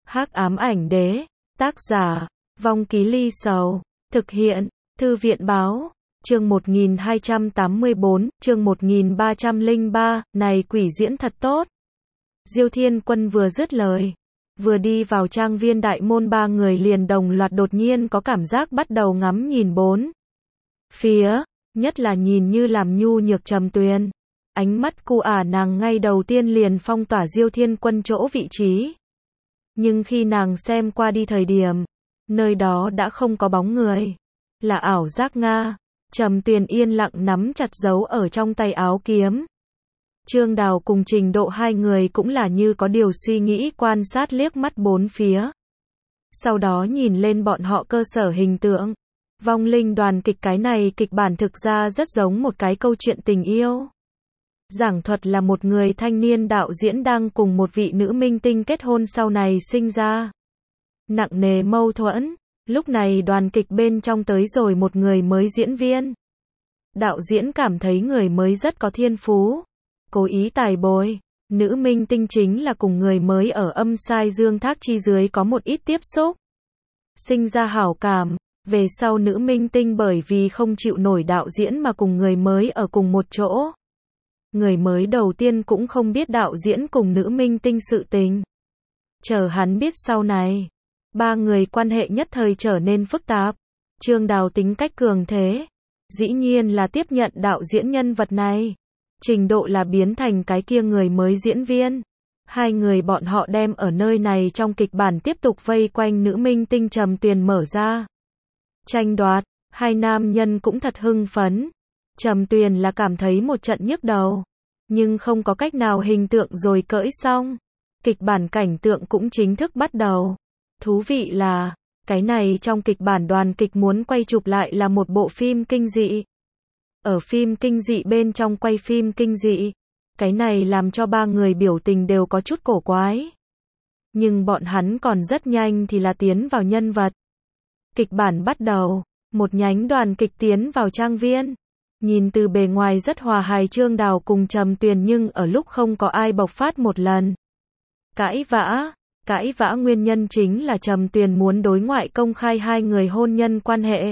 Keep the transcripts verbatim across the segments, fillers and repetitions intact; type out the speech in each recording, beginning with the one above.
Hắc ám ảnh đế, tác giả, Vong Ký Ly Sầu, thực hiện, Thư viện báo, chương một nghìn hai trăm tám mươi bốn, chương một nghìn ba trăm lẻ ba, này quỷ diễn thật tốt. Diêu Thiên Quân vừa dứt lời, vừa đi vào trang viên đại môn, ba người liền đồng loạt đột nhiên có cảm giác bắt đầu ngắm nhìn bốn phía, nhất là nhìn như làm nhu nhược Trầm Tuyền. Ánh mắt cu ả nàng ngay đầu tiên liền phong tỏa Diêu Thiên Quân chỗ vị trí. Nhưng khi nàng xem qua đi thời điểm, nơi đó đã không có bóng người. Là ảo giác Nga. Trầm Tuyền yên lặng nắm chặt dấu ở trong tay áo kiếm. Trương Đào cùng Trình Độ hai người cũng là như có điều suy nghĩ quan sát liếc mắt bốn phía. Sau đó nhìn lên bọn họ cơ sở hình tượng. Vong linh đoàn kịch, cái này kịch bản thực ra rất giống một cái câu chuyện tình yêu. Giảng thuật là một người thanh niên đạo diễn đang cùng một vị nữ minh tinh kết hôn, sau này sinh ra nặng nề mâu thuẫn. Lúc này đoàn kịch bên trong tới rồi một người mới diễn viên. Đạo diễn cảm thấy người mới rất có thiên phú, cố ý tài bồi. Nữ minh tinh chính là cùng người mới ở âm sai dương thác chi dưới có một ít tiếp xúc, sinh ra hảo cảm. Về sau nữ minh tinh bởi vì không chịu nổi đạo diễn mà cùng người mới ở cùng một chỗ. Người mới đầu tiên cũng không biết đạo diễn cùng nữ minh tinh sự tình. Chờ hắn biết sau này, ba người quan hệ nhất thời trở nên phức tạp. Trương Đào tính cách cường thế, dĩ nhiên là tiếp nhận đạo diễn nhân vật này. Trình Độ là biến thành cái kia người mới diễn viên. Hai người bọn họ đem ở nơi này trong kịch bản tiếp tục vây quanh nữ minh tinh Trầm Tuyền mở ra tranh đoạt. Hai nam nhân cũng thật hưng phấn. Trầm Tuyền là cảm thấy một trận nhức đầu, nhưng không có cách nào, hình tượng rồi cỡi xong. Kịch bản cảnh tượng cũng chính thức bắt đầu. Thú vị là, cái này trong kịch bản đoàn kịch muốn quay chụp lại là một bộ phim kinh dị. Ở phim kinh dị bên trong quay phim kinh dị, cái này làm cho ba người biểu tình đều có chút cổ quái. Nhưng bọn hắn còn rất nhanh thì là tiến vào nhân vật. Kịch bản bắt đầu, một nhánh đoàn kịch tiến vào trang viên. Nhìn từ bề ngoài rất hòa hài Trương Đào cùng Trầm Tuyền, nhưng ở lúc không có ai bộc phát một lần cãi vã. Cãi vã nguyên nhân chính là Trầm Tuyền muốn đối ngoại công khai hai người hôn nhân quan hệ.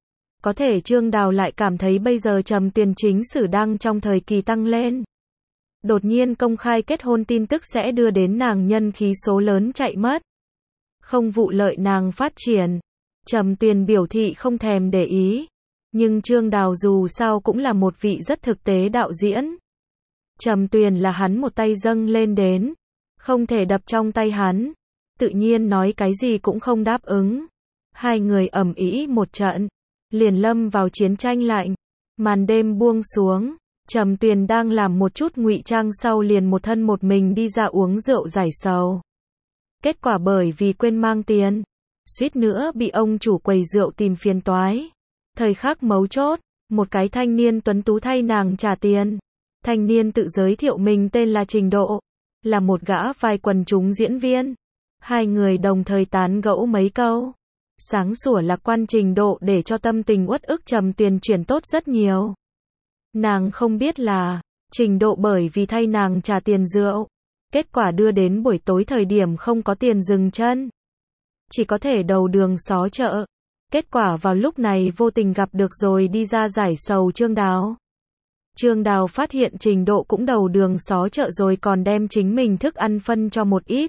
Có thể Trương Đào lại cảm thấy bây giờ Trầm Tuyền chính sử đang trong thời kỳ tăng lên. Đột nhiên công khai kết hôn tin tức sẽ đưa đến nàng nhân khí số lớn chạy mất, không vụ lợi nàng phát triển. Trầm Tuyền biểu thị không thèm để ý. Nhưng Trương Đào dù sao cũng là một vị rất thực tế đạo diễn. Trầm Tuyền là hắn một tay dâng lên đến, không thể đập trong tay hắn. Tự nhiên nói cái gì cũng không đáp ứng. Hai người ầm ĩ một trận, liền lâm vào chiến tranh lạnh. Màn đêm buông xuống, Trầm Tuyền đang làm một chút ngụy trang, sau liền một thân một mình đi ra uống rượu giải sầu. Kết quả bởi vì quên mang tiền, suýt nữa bị ông chủ quầy rượu tìm phiền toái. Thời khắc mấu chốt, một cái thanh niên tuấn tú thay nàng trả tiền. Thanh niên tự giới thiệu mình tên là Trình Độ, là một gã vai quần chúng diễn viên. Hai người đồng thời tán gẫu mấy câu. Sáng sủa lạc quan Trình Độ để cho tâm tình uất ức Trầm Tuyền chuyển tốt rất nhiều. Nàng không biết là, Trình Độ bởi vì thay nàng trả tiền rượu, kết quả đưa đến buổi tối thời điểm không có tiền dừng chân, chỉ có thể đầu đường xó chợ. Kết quả vào lúc này vô tình gặp được rồi đi ra giải sầu Trương Đào. Trương Đào phát hiện Trình Độ cũng đầu đường xó chợ rồi, còn đem chính mình thức ăn phân cho một ít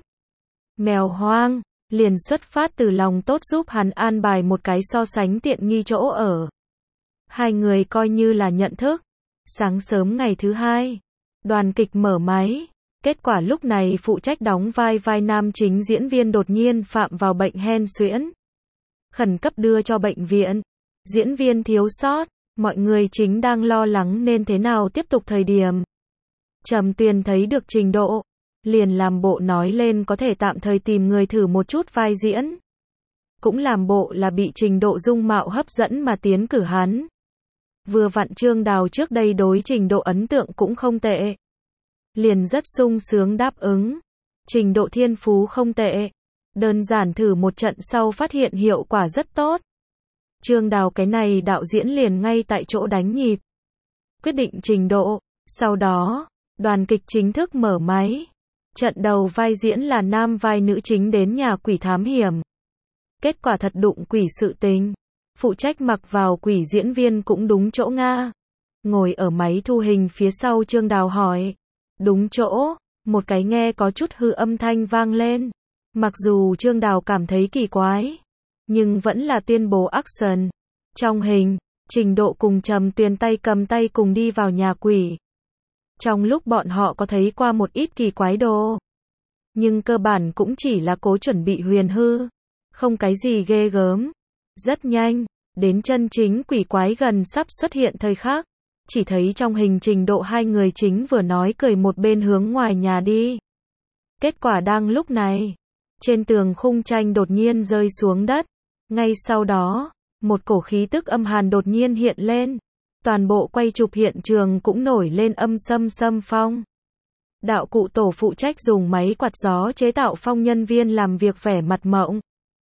mèo hoang, liền xuất phát từ lòng tốt giúp hắn an bài một cái so sánh tiện nghi chỗ ở. Hai người coi như là nhận thức. Sáng sớm ngày thứ hai, đoàn kịch mở máy. Kết quả lúc này phụ trách đóng vai vai nam chính diễn viên đột nhiên phạm vào bệnh hen suyễn, khẩn cấp đưa cho bệnh viện. Diễn viên thiếu sót, mọi người chính đang lo lắng nên thế nào tiếp tục thời điểm. Trầm Tuyền thấy được Trình Độ, liền làm bộ nói lên có thể tạm thời tìm người thử một chút vai diễn. Cũng làm bộ là bị Trình Độ dung mạo hấp dẫn mà tiến cử hắn. Vừa vặn Trương Đào trước đây đối Trình Độ ấn tượng cũng không tệ, liền rất sung sướng đáp ứng. Trình Độ thiên phú không tệ, đơn giản thử một trận sau phát hiện hiệu quả rất tốt. Trương Đào cái này đạo diễn liền ngay tại chỗ đánh nhịp, quyết định Trình Độ. Sau đó, đoàn kịch chính thức mở máy. Trận đầu vai diễn là nam vai nữ chính đến nhà quỷ thám hiểm. Kết quả thật đụng quỷ sự tình. Phụ trách mặc vào quỷ diễn viên cũng đúng chỗ nga. Ngồi ở máy thu hình phía sau Trương Đào hỏi. Đúng chỗ, một cái nghe có chút hư âm thanh vang lên. Mặc dù Trương Đào cảm thấy kỳ quái, nhưng vẫn là tuyên bố action. Trong hình, Trình Độ cùng Trầm Tuyền tay cầm tay cùng đi vào nhà quỷ. Trong lúc bọn họ có thấy qua một ít kỳ quái đồ, nhưng cơ bản cũng chỉ là cố chuẩn bị huyền hư, không cái gì ghê gớm. Rất nhanh, đến chân chính quỷ quái gần sắp xuất hiện thời khắc, chỉ thấy trong hình Trình Độ hai người chính vừa nói cười một bên hướng ngoài nhà đi. Kết quả đang lúc này, trên tường khung tranh đột nhiên rơi xuống đất. Ngay sau đó, một cổ khí tức âm hàn đột nhiên hiện lên. Toàn bộ quay chụp hiện trường cũng nổi lên âm xâm xâm phong. Đạo cụ tổ phụ trách dùng máy quạt gió chế tạo phong nhân viên làm việc vẻ mặt mộng.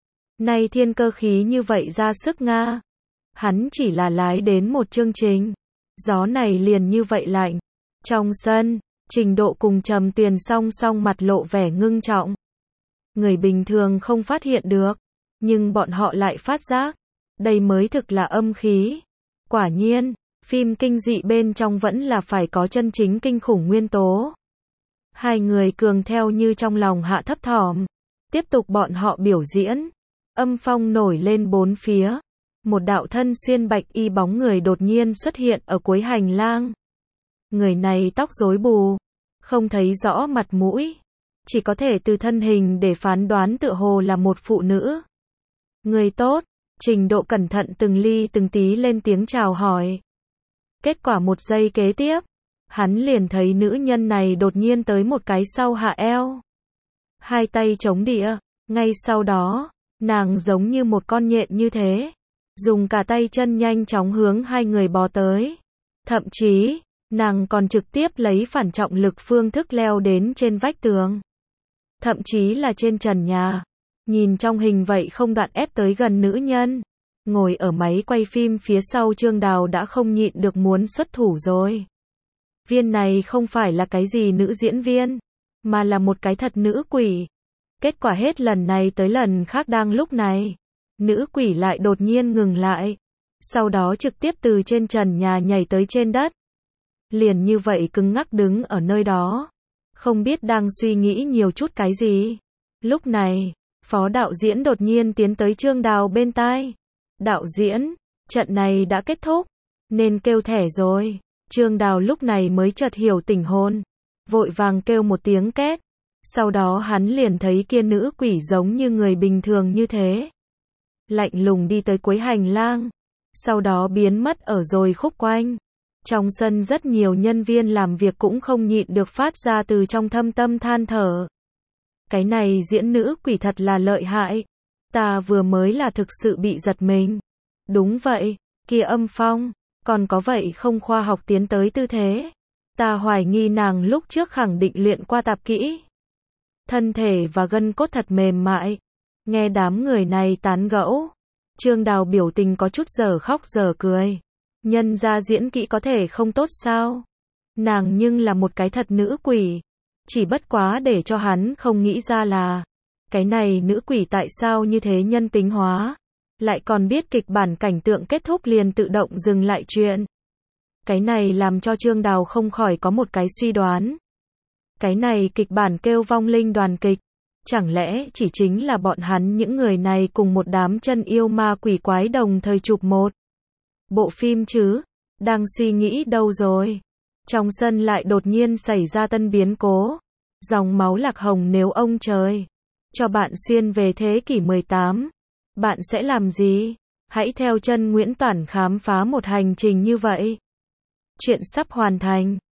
Nay thiên cơ khí như vậy ra sức nga. Hắn chỉ là lái đến một chương trình. Gió này liền như vậy lạnh. Trong sân, Trình Độ cùng Trầm Tuyền song song mặt lộ vẻ ngưng trọng. Người bình thường không phát hiện được, nhưng bọn họ lại phát giác. Đây mới thực là âm khí. Quả nhiên, phim kinh dị bên trong vẫn là phải có chân chính kinh khủng nguyên tố. Hai người cường theo như trong lòng hạ thấp thỏm. Tiếp tục bọn họ biểu diễn. Âm phong nổi lên bốn phía. Một đạo thân xuyên bạch y bóng người đột nhiên xuất hiện ở cuối hành lang. Người này tóc rối bù, không thấy rõ mặt mũi, chỉ có thể từ thân hình để phán đoán tựa hồ là một phụ nữ. Người tốt, Trình Độ cẩn thận từng ly từng tí lên tiếng chào hỏi. Kết quả một giây kế tiếp, hắn liền thấy nữ nhân này đột nhiên tới một cái sau hạ eo. Hai tay chống địa, ngay sau đó, nàng giống như một con nhện như thế. Dùng cả tay chân nhanh chóng hướng hai người bò tới. Thậm chí, nàng còn trực tiếp lấy phản trọng lực phương thức leo đến trên vách tường. Thậm chí là trên trần nhà. Nhìn trong hình vậy không đoạn ép tới gần nữ nhân. Ngồi ở máy quay phim phía sau Trương Đào đã không nhịn được muốn xuất thủ rồi. Viên này không phải là cái gì nữ diễn viên, mà là một cái thật nữ quỷ. Kết quả hết lần này tới lần khác đang lúc này, nữ quỷ lại đột nhiên ngừng lại. Sau đó trực tiếp từ trên trần nhà nhảy tới trên đất. Liền như vậy cứng ngắc đứng ở nơi đó. Không biết đang suy nghĩ nhiều chút cái gì. Lúc này, phó đạo diễn đột nhiên tiến tới Trương Đào bên tai. Đạo diễn, trận này đã kết thúc, nên kêu thẻ rồi. Trương Đào lúc này mới chợt hiểu tỉnh hồn. Vội vàng kêu một tiếng két. Sau đó hắn liền thấy kia nữ quỷ giống như người bình thường như thế. Lạnh lùng đi tới cuối hành lang. Sau đó biến mất ở rồi khúc quanh. Trong sân rất nhiều nhân viên làm việc cũng không nhịn được phát ra từ trong thâm tâm than thở. Cái này diễn nữ quỷ thật là lợi hại. Ta vừa mới là thực sự bị giật mình. Đúng vậy, kia âm phong, còn có vậy không khoa học tiến tới tư thế. Ta hoài nghi nàng lúc trước khẳng định luyện qua tạp kỹ. Thân thể và gân cốt thật mềm mại. Nghe đám người này tán gẫu, Trương Đào biểu tình có chút giờ khóc giờ cười. Nhân ra diễn kỹ có thể không tốt sao? Nàng nhưng là một cái thật nữ quỷ. Chỉ bất quá để cho hắn không nghĩ ra là, cái này nữ quỷ tại sao như thế nhân tính hóa, lại còn biết kịch bản cảnh tượng kết thúc liền tự động dừng lại chuyện. Cái này làm cho Trương Đào không khỏi có một cái suy đoán. Cái này kịch bản kêu vong linh đoàn kịch. Chẳng lẽ chỉ chính là bọn hắn những người này cùng một đám chân yêu ma quỷ quái đồng thời chụp một bộ phim chứ? Đang suy nghĩ đâu rồi? Trong sân lại đột nhiên xảy ra tân biến cố. Dòng máu lạc hồng nếu ông trời cho bạn xuyên về thế kỷ mười tám, bạn sẽ làm gì? Hãy theo chân Nguyễn Toản khám phá một hành trình như vậy. Chuyện sắp hoàn thành.